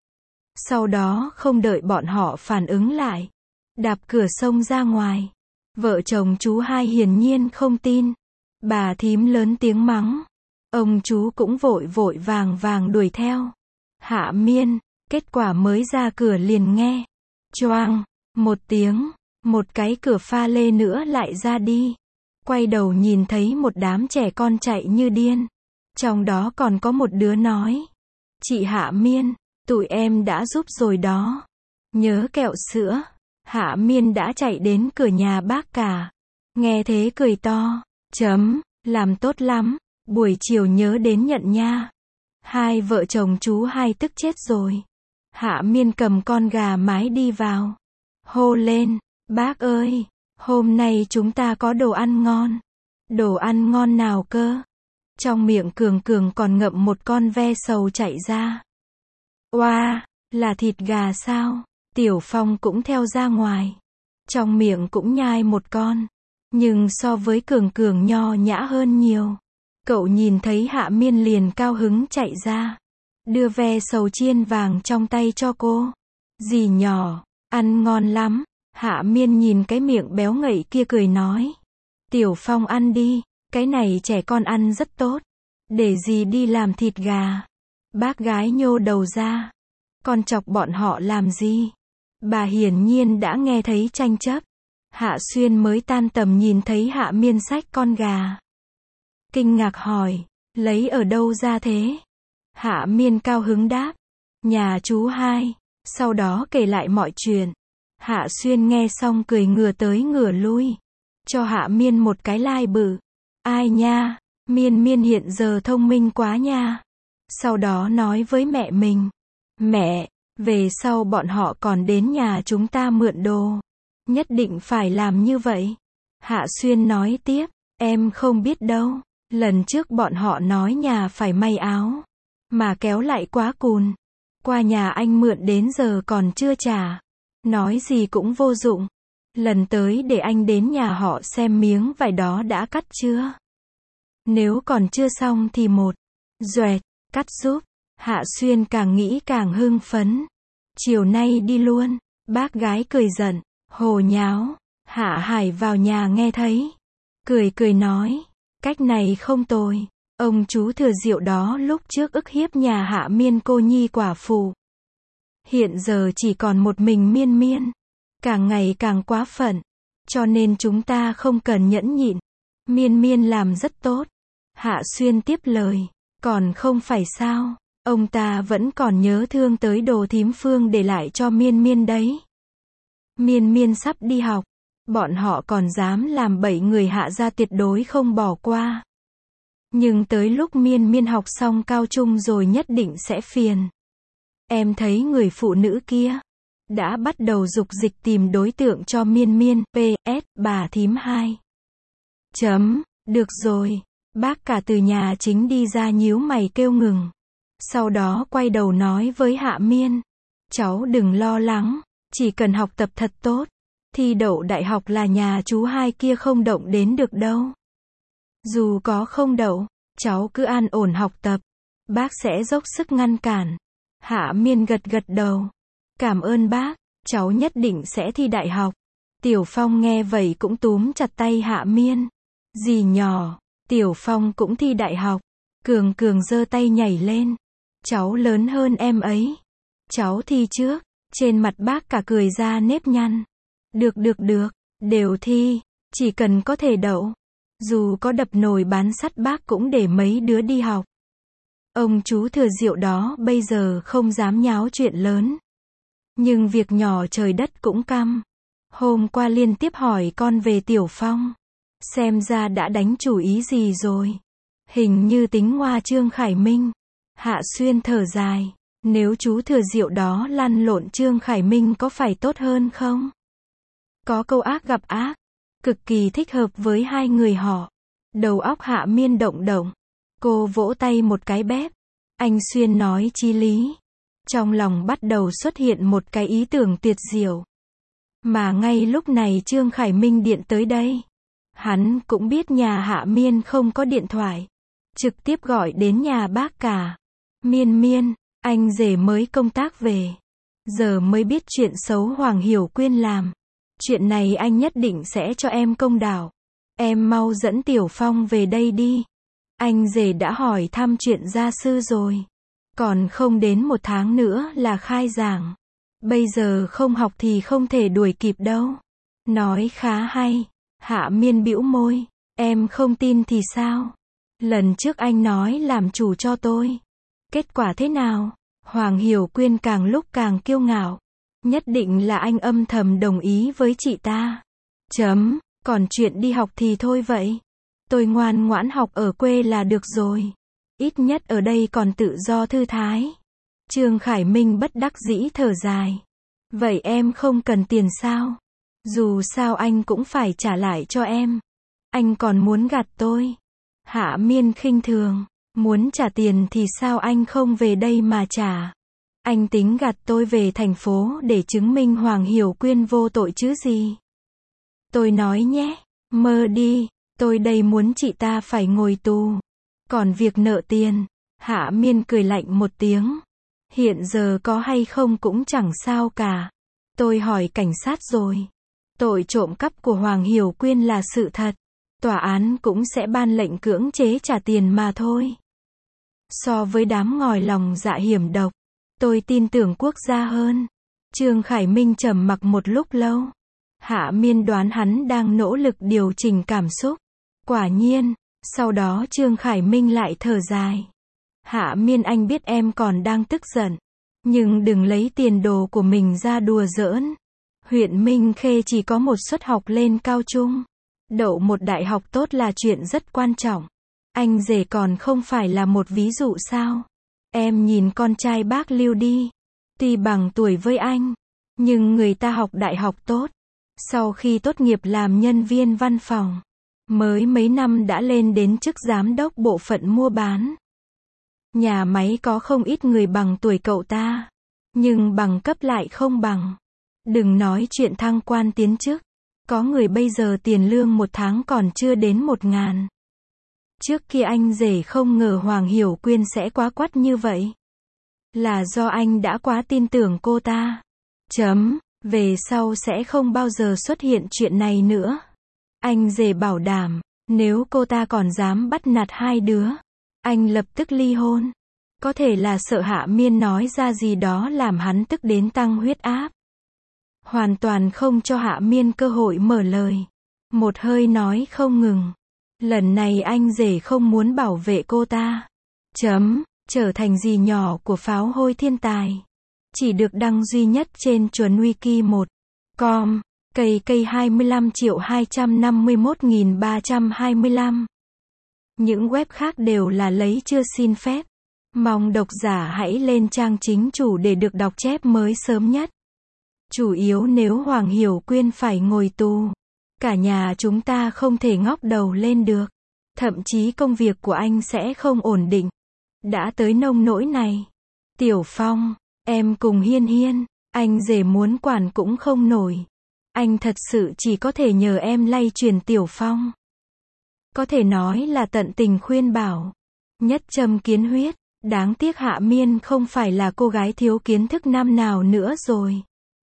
Sau đó không đợi bọn họ phản ứng lại. Đạp cửa xông ra ngoài. Vợ chồng chú hai hiển nhiên không tin. Bà thím lớn tiếng mắng. Ông chú cũng vội vội vàng vàng đuổi theo. Hạ Miên, kết quả mới ra cửa liền nghe. Choang, một tiếng, một cái cửa pha lê nữa lại ra đi. Quay đầu nhìn thấy một đám trẻ con chạy như điên. Trong đó còn có một đứa nói. Chị Hạ Miên, tụi em đã giúp rồi đó. Nhớ kẹo sữa. Hạ Miên đã chạy đến cửa nhà bác cả. Nghe thế cười to. Chấm, làm tốt lắm, buổi chiều nhớ đến nhận nha. Hai vợ chồng chú hai tức chết rồi. Hạ Miên cầm con gà mái đi vào. Hô lên, bác ơi, hôm nay chúng ta có đồ ăn ngon. Đồ ăn ngon nào cơ? Trong miệng Cường Cường còn ngậm một con ve sầu chạy ra. Oa, là thịt gà sao? Tiểu Phong cũng theo ra ngoài. Trong miệng cũng nhai một con. Nhưng so với Cường Cường nho nhã hơn nhiều. Cậu nhìn thấy Hạ Miên liền cao hứng chạy ra. Đưa ve sầu chiên vàng trong tay cho cô. Dì nhỏ, ăn ngon lắm. Hạ Miên nhìn cái miệng béo ngậy kia cười nói. Tiểu Phong ăn đi, cái này trẻ con ăn rất tốt. Để dì đi làm thịt gà. Bác gái nhô đầu ra. Con chọc bọn họ làm gì? Bà hiển nhiên đã nghe thấy tranh chấp. Hạ Xuyên mới tan tầm nhìn thấy Hạ Miên xách con gà. Kinh ngạc hỏi, lấy ở đâu ra thế? Hạ Miên cao hứng đáp, nhà chú hai. Sau đó kể lại mọi chuyện. Hạ Xuyên nghe xong cười ngửa tới ngửa lui. Cho Hạ Miên một cái lai bự. Ai nha, Miên Miên hiện giờ thông minh quá nha. Sau đó nói với mẹ mình. Mẹ, về sau bọn họ còn đến nhà chúng ta mượn đồ. Nhất định phải làm như vậy. Hạ Xuyên nói tiếp, em không biết đâu. Lần trước bọn họ nói nhà phải may áo. Mà kéo lại quá cùn. Qua nhà anh mượn đến giờ còn chưa trả. Nói gì cũng vô dụng. Lần tới để anh đến nhà họ xem miếng vải đó đã cắt chưa. Nếu còn chưa xong thì một. Duệt, cắt giúp. Hạ Xuyên càng nghĩ càng hưng phấn. Chiều nay đi luôn. Bác gái cười giận. Hồ nháo. Hạ Hải vào nhà nghe thấy. Cười cười nói. Cách này không tồi. Ông chú Thừa Diệu đó lúc trước ức hiếp nhà Hạ Miên cô nhi quả phụ. Hiện giờ chỉ còn một mình Miên Miên. Càng ngày càng quá phận. Cho nên chúng ta không cần nhẫn nhịn. Miên Miên làm rất tốt. Hạ Xuyên tiếp lời. Còn không phải sao. Ông ta vẫn còn nhớ thương tới đồ thím Phương để lại cho Miên Miên đấy. Miên Miên sắp đi học. Bọn họ còn dám làm bậy người Hạ gia tuyệt đối không bỏ qua. Nhưng tới lúc Miên Miên học xong cao trung rồi nhất định sẽ phiền. Em thấy người phụ nữ kia đã bắt đầu dục dịch tìm đối tượng cho Miên Miên. pê ét bà thím hai. Chấm, được rồi. Bác cả từ nhà chính đi ra nhíu mày kêu ngừng. Sau đó quay đầu nói với Hạ Miên. Cháu đừng lo lắng. Chỉ cần học tập thật tốt. Thi đậu đại học là nhà chú hai kia không động đến được đâu. Dù có không đậu, cháu cứ an ổn học tập. Bác sẽ dốc sức ngăn cản. Hạ Miên gật gật đầu. Cảm ơn bác, cháu nhất định sẽ thi đại học. Tiểu Phong nghe vậy cũng túm chặt tay Hạ Miên. Dì nhỏ, Tiểu Phong cũng thi đại học. Cường Cường giơ tay nhảy lên. Cháu lớn hơn em ấy. Cháu thi trước. Trên mặt bác cả cười ra nếp nhăn. Được được được, đều thi. Chỉ cần có thể đậu. Dù có đập nồi bán sắt bác cũng để mấy đứa đi học. Ông chú Thừa Diệu đó bây giờ không dám nháo chuyện lớn. Nhưng việc nhỏ trời đất cũng căm. Hôm qua liên tiếp hỏi con về Tiểu Phong. Xem ra đã đánh chủ ý gì rồi. Hình như tính ngoa Trương Khải Minh. Hạ Xuyên thở dài. Nếu chú Thừa Diệu đó lăn lộn Trương Khải Minh có phải tốt hơn không? Có câu ác gặp ác. Cực kỳ thích hợp với hai người họ. Đầu óc Hạ Miên động động. Cô vỗ tay một cái bép. Anh Xuyên nói chí lý. Trong lòng bắt đầu xuất hiện một cái ý tưởng tuyệt diệu. Mà ngay lúc này Trương Khải Minh điện tới đây. Hắn cũng biết nhà Hạ Miên không có điện thoại. Trực tiếp gọi đến nhà bác cả. Miên Miên, anh rể mới công tác về. Giờ mới biết chuyện xấu Hoàng Hiểu Quyên làm. Chuyện này anh nhất định sẽ cho em công đạo. Em mau dẫn Tiểu Phong về đây đi. Anh rể đã hỏi thăm chuyện gia sư rồi. Còn không đến một tháng nữa là khai giảng. Bây giờ không học thì không thể đuổi kịp đâu. Nói khá hay. Hạ Miên bĩu môi. Em không tin thì sao? Lần trước anh nói làm chủ cho tôi. Kết quả thế nào? Hoàng Hiểu Quyên càng lúc càng kiêu ngạo. Nhất định là anh âm thầm đồng ý với chị ta. Chấm, còn chuyện đi học thì thôi vậy. Tôi ngoan ngoãn học ở quê là được rồi. Ít nhất ở đây còn tự do thư thái. Trương Khải Minh bất đắc dĩ thở dài. Vậy em không cần tiền sao? Dù sao anh cũng phải trả lại cho em. Anh còn muốn gạt tôi. Hạ Miên khinh thường. Muốn trả tiền thì sao anh không về đây mà trả? Anh tính gạt tôi về thành phố để chứng minh Hoàng Hiểu Quyên vô tội chứ gì? Tôi nói nhé, mơ đi, tôi đây muốn chị ta phải ngồi tù. Còn việc nợ tiền, Hạ Miên cười lạnh một tiếng. Hiện giờ có hay không cũng chẳng sao cả. Tôi hỏi cảnh sát rồi. Tội trộm cắp của Hoàng Hiểu Quyên là sự thật. Tòa án cũng sẽ ban lệnh cưỡng chế trả tiền mà thôi. So với đám ngòi lòng dạ hiểm độc, tôi tin tưởng quốc gia hơn. Trương Khải Minh trầm mặc một lúc lâu. Hạ Miên đoán hắn đang nỗ lực điều chỉnh cảm xúc. Quả nhiên, sau đó Trương Khải Minh lại thở dài. Hạ Miên, anh biết em còn đang tức giận. Nhưng đừng lấy tiền đồ của mình ra đùa giỡn. Huyện Minh Khê chỉ có một suất học lên cao trung. Đậu một đại học tốt là chuyện rất quan trọng. Anh rể còn không phải là một ví dụ sao? Em nhìn con trai bác Lưu đi. Tuy bằng tuổi với anh, nhưng người ta học đại học tốt. Sau khi tốt nghiệp làm nhân viên văn phòng, mới mấy năm đã lên đến chức giám đốc bộ phận mua bán. Nhà máy có không ít người bằng tuổi cậu ta, nhưng bằng cấp lại không bằng. Đừng nói chuyện thăng quan tiến chức. Có người bây giờ tiền lương một tháng còn chưa đến một ngàn. Trước kia anh rể không ngờ Hoàng Hiểu Quyên sẽ quá quắt như vậy. Là do anh đã quá tin tưởng cô ta. Chấm, về sau sẽ không bao giờ xuất hiện chuyện này nữa. Anh rể bảo đảm, nếu cô ta còn dám bắt nạt hai đứa, anh lập tức ly hôn. Có thể là sợ Hạ Miên nói ra gì đó làm hắn tức đến tăng huyết áp. Hoàn toàn không cho Hạ Miên cơ hội mở lời. Một hơi nói không ngừng. Lần này anh rể không muốn bảo vệ cô ta. Chấm, trở thành dì nhỏ của pháo hôi thiên tài. Chỉ được đăng duy nhất trên chuẩn wiki một chấm com. Cây cây hai mươi lăm triệu hai trăm năm mươi mốt nghìn ba trăm hai mươi lăm. Những web khác đều là lấy chưa xin phép. Mong độc giả hãy lên trang chính chủ để được đọc chép mới sớm nhất. Chủ yếu nếu Hoàng Hiểu Quyên phải ngồi tù, cả nhà chúng ta không thể ngóc đầu lên được. Thậm chí công việc của anh sẽ không ổn định. Đã tới nông nỗi này. Tiểu Phong, em cùng Hiên Hiên, anh rể muốn quản cũng không nổi. Anh thật sự chỉ có thể nhờ em lay truyền Tiểu Phong. Có thể nói là tận tình khuyên bảo. Nhất châm kiến huyết. Đáng tiếc Hạ Miên không phải là cô gái thiếu kiến thức năm nào nữa rồi.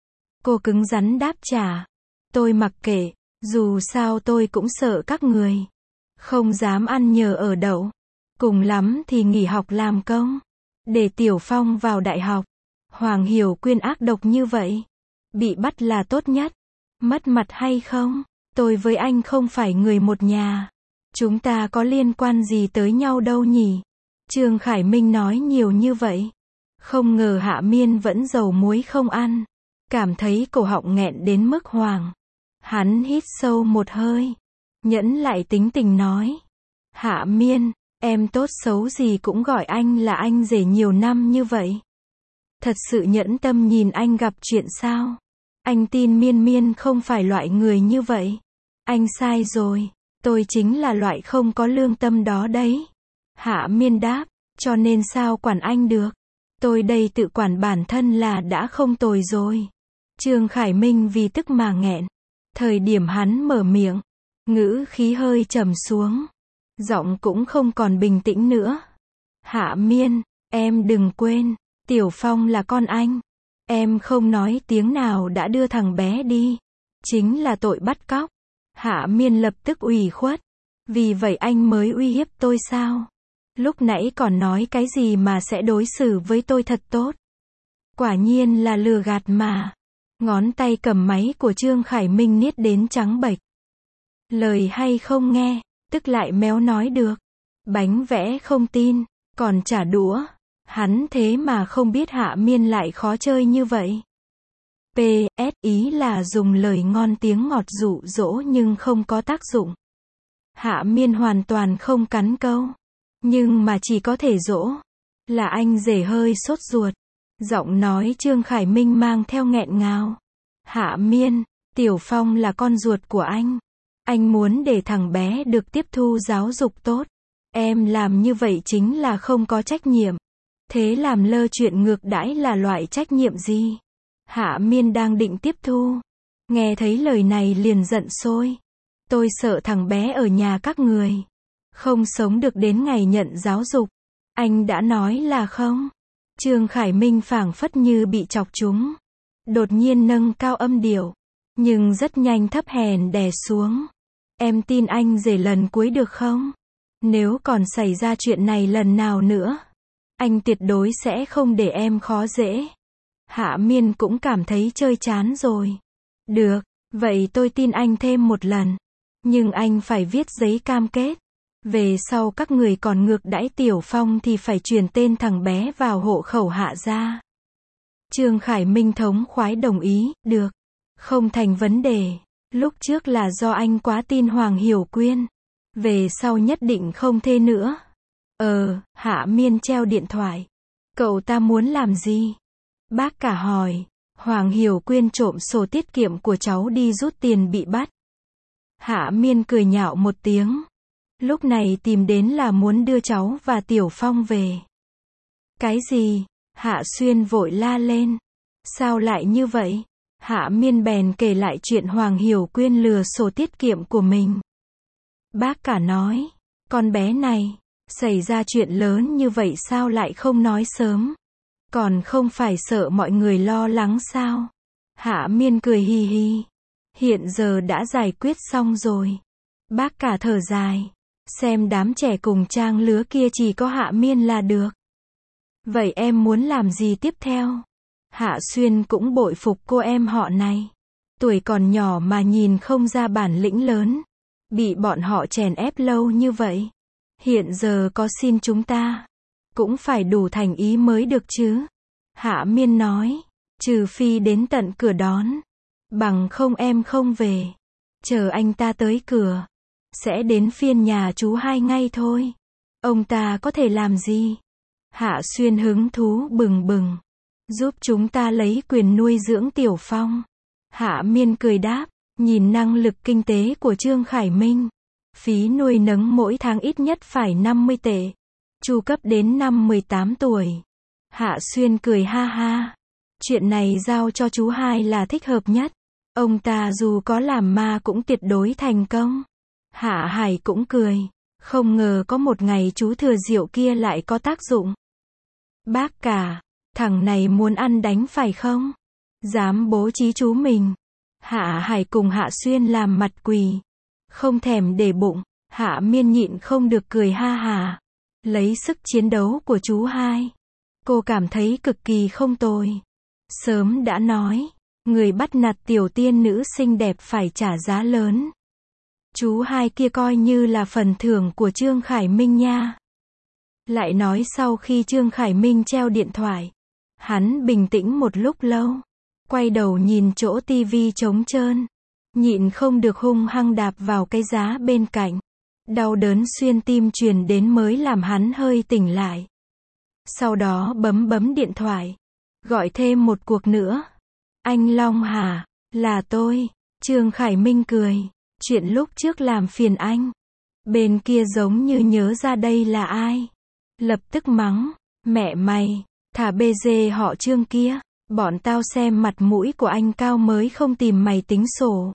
Cô cứng rắn đáp trả. Tôi mặc kệ, dù sao tôi cũng sợ các người. Không dám ăn nhờ ở đậu. Cùng lắm thì nghỉ học làm công. Để Tiểu Phong vào đại học. Hoàng Hiểu Quyên ác độc như vậy. Bị bắt là tốt nhất. Mất mặt hay không? Tôi với anh không phải người một nhà. Chúng ta có liên quan gì tới nhau đâu nhỉ? Trương Khải Minh nói nhiều như vậy. Không ngờ Hạ Miên vẫn dầu muối không ăn. Cảm thấy cổ họng nghẹn đến mức hoảng. Hắn hít sâu một hơi. Nhẫn lại tính tình nói. Hạ Miên, em tốt xấu gì cũng gọi anh là anh rể nhiều năm như vậy. Thật sự nhẫn tâm nhìn anh gặp chuyện sao? Anh tin Miên Miên không phải loại người như vậy. Anh sai rồi. Tôi chính là loại không có lương tâm đó đấy. Hạ Miên đáp. Cho nên sao quản anh được? Tôi đây tự quản bản thân là đã không tồi rồi. Trương Khải Minh vì tức mà nghẹn. Thời điểm hắn mở miệng, ngữ khí hơi trầm xuống. Giọng cũng không còn bình tĩnh nữa. Hạ Miên, em đừng quên, Tiểu Phong là con anh. Em không nói tiếng nào đã đưa thằng bé đi. Chính là tội bắt cóc. Hạ Miên lập tức ủy khuất. Vì vậy anh mới uy hiếp tôi sao? Lúc nãy còn nói cái gì mà sẽ đối xử với tôi thật tốt. Quả nhiên là lừa gạt mà. Ngón tay cầm máy của Trương Khải Minh niết đến trắng bệch. Lời hay không nghe, tức lại méo nói được. Bánh vẽ không tin, còn trả đũa. Hắn thế mà không biết Hạ Miên lại khó chơi như vậy. pê ét ý là dùng lời ngon tiếng ngọt dụ dỗ nhưng không có tác dụng. Hạ Miên hoàn toàn không cắn câu. Nhưng mà chỉ có thể dỗ. Là anh rể hơi sốt ruột. Giọng nói Trương Khải Minh mang theo nghẹn ngào. Hạ Miên, Tiểu Phong là con ruột của anh. Anh muốn để thằng bé được tiếp thu giáo dục tốt. Em làm như vậy chính là không có trách nhiệm. Thế làm lơ chuyện ngược đãi là loại trách nhiệm gì? Hạ Miên đang định tiếp thu. Nghe thấy lời này liền giận sôi. Tôi sợ thằng bé ở nhà các người không sống được đến ngày nhận giáo dục. Anh đã nói là không. Trương Khải Minh phảng phất như bị chọc trúng. Đột nhiên nâng cao âm điệu. Nhưng rất nhanh thấp hèn đè xuống. Em tin anh rể lần cuối được không? Nếu còn xảy ra chuyện này lần nào nữa, anh tuyệt đối sẽ không để em khó dễ. Hạ Miên cũng cảm thấy chơi chán rồi. Được, vậy tôi tin anh thêm một lần. Nhưng anh phải viết giấy cam kết. Về sau các người còn ngược đãi Tiểu Phong thì phải chuyển tên thằng bé vào hộ khẩu Hạ gia. Trương Khải Minh thống khoái đồng ý, được. Không thành vấn đề. Lúc trước là do anh quá tin Hoàng Hiểu Quyên. Về sau nhất định không thế nữa. Ờ, Hạ Miên treo điện thoại. Cậu ta muốn làm gì? Bác cả hỏi. Hoàng Hiểu Quyên trộm sổ tiết kiệm của cháu đi rút tiền bị bắt. Hạ Miên cười nhạo một tiếng. Lúc này tìm đến là muốn đưa cháu và Tiểu Phong về. Cái gì? Hạ Xuyên vội la lên. Sao lại như vậy? Hạ Miên bèn kể lại chuyện Hoàng Hiểu Quyên lừa sổ tiết kiệm của mình. Bác cả nói, con bé này, xảy ra chuyện lớn như vậy sao lại không nói sớm? Còn không phải sợ mọi người lo lắng sao? Hạ Miên cười hi hi. Hiện giờ đã giải quyết xong rồi. Bác cả thở dài. Xem đám trẻ cùng trang lứa kia chỉ có Hạ Miên là được. Vậy em muốn làm gì tiếp theo? Hạ Xuyên cũng bội phục cô em họ này. Tuổi còn nhỏ mà nhìn không ra bản lĩnh lớn. Bị bọn họ chèn ép lâu như vậy. Hiện giờ có xin chúng ta. Cũng phải đủ thành ý mới được chứ. Hạ Miên nói. Trừ phi đến tận cửa đón. Bằng không em không về. Chờ anh ta tới cửa. Sẽ đến phiên nhà chú hai ngay thôi. Ông ta có thể làm gì? Hạ Xuyên hứng thú bừng bừng. Giúp chúng ta lấy quyền nuôi dưỡng Tiểu Phong. Hạ Miên cười đáp. Nhìn năng lực kinh tế của Trương Khải Minh. Phí nuôi nấng mỗi tháng ít nhất phải năm mươi tệ. Chu cấp đến năm mười tám tuổi. Hạ Xuyên cười ha ha. Chuyện này giao cho chú hai là thích hợp nhất. Ông ta dù có làm ma cũng tuyệt đối thành công. Hạ Hải cũng cười. Không ngờ có một ngày chú thừa rượu kia lại có tác dụng. Bác cả, thằng này muốn ăn đánh phải không? Dám bố trí chú mình. Hạ Hải cùng Hạ Xuyên làm mặt quỳ. Không thèm để bụng. Hạ Miên nhịn không được cười ha hà. Lấy sức chiến đấu của chú hai. Cô cảm thấy cực kỳ không tồi. Sớm đã nói. Người bắt nạt tiểu tiên nữ xinh đẹp phải trả giá lớn. Chú hai kia coi như là phần thưởng của Trương Khải Minh nha. Lại nói sau khi Trương Khải Minh treo điện thoại. Hắn bình tĩnh một lúc lâu. Quay đầu nhìn chỗ tivi trống trơn. Nhịn không được hung hăng đạp vào cái giá bên cạnh. Đau đớn xuyên tim truyền đến mới làm hắn hơi tỉnh lại. Sau đó bấm bấm điện thoại. Gọi thêm một cuộc nữa. Anh Long hả? Là tôi. Trương Khải Minh cười. Chuyện lúc trước làm phiền anh. Bên kia giống như nhớ ra đây là ai. Lập tức mắng. Mẹ mày. Thả bê dê họ Trương kia. Bọn tao xem mặt mũi của anh cao mới không tìm mày tính sổ.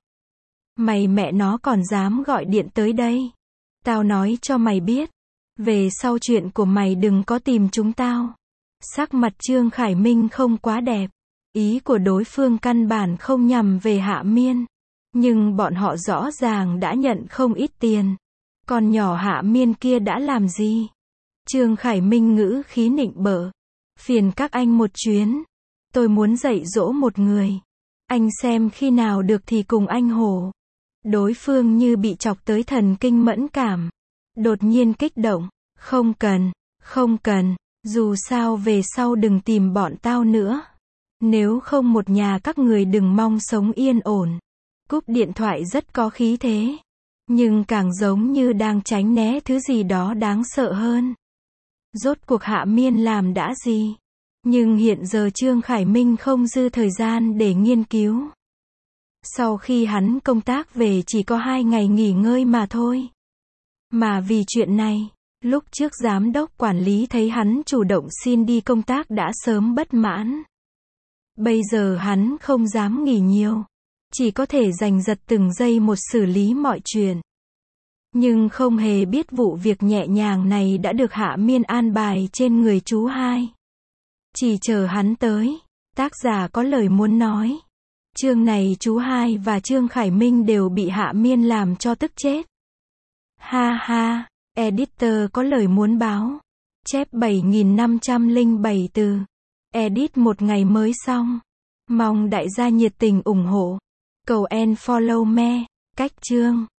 Mày mẹ nó còn dám gọi điện tới đây. Tao nói cho mày biết. Về sau chuyện của mày đừng có tìm chúng tao. Sắc mặt Trương Khải Minh không quá đẹp. Ý của đối phương căn bản không nhằm về Hạ Miên. Nhưng bọn họ rõ ràng đã nhận không ít tiền. Còn nhỏ Hạ Miên kia đã làm gì? Trương Khải Minh ngữ khí nịnh bợ. Phiền các anh một chuyến. Tôi muốn dạy dỗ một người. Anh xem khi nào được thì cùng anh hổ. Đối phương như bị chọc tới thần kinh mẫn cảm. Đột nhiên kích động. Không cần, không cần. Dù sao về sau đừng tìm bọn tao nữa. Nếu không một nhà các người đừng mong sống yên ổn. Cúp điện thoại rất có khí thế. Nhưng càng giống như đang tránh né thứ gì đó đáng sợ hơn. Rốt cuộc Hạ Miên làm đã gì? Nhưng hiện giờ Trương Khải Minh không dư thời gian để nghiên cứu. Sau khi hắn công tác về chỉ có hai ngày nghỉ ngơi mà thôi. Mà vì chuyện này, lúc trước giám đốc quản lý thấy hắn chủ động xin đi công tác đã sớm bất mãn. Bây giờ hắn không dám nghỉ nhiều. Chỉ có thể giành giật từng giây một xử lý mọi chuyện. Nhưng không hề biết vụ việc nhẹ nhàng này đã được Hạ Miên an bài trên người chú hai. Chỉ chờ hắn tới. Tác giả có lời muốn nói. Chương này chú hai và Trương Khải Minh đều bị Hạ Miên làm cho tức chết. Ha ha, editor có lời muốn báo. Chép bảy nghìn năm trăm lẻ bảy từ. Edit một ngày mới xong. Mong đại gia nhiệt tình ủng hộ. Cầu and follow me. Cách chương.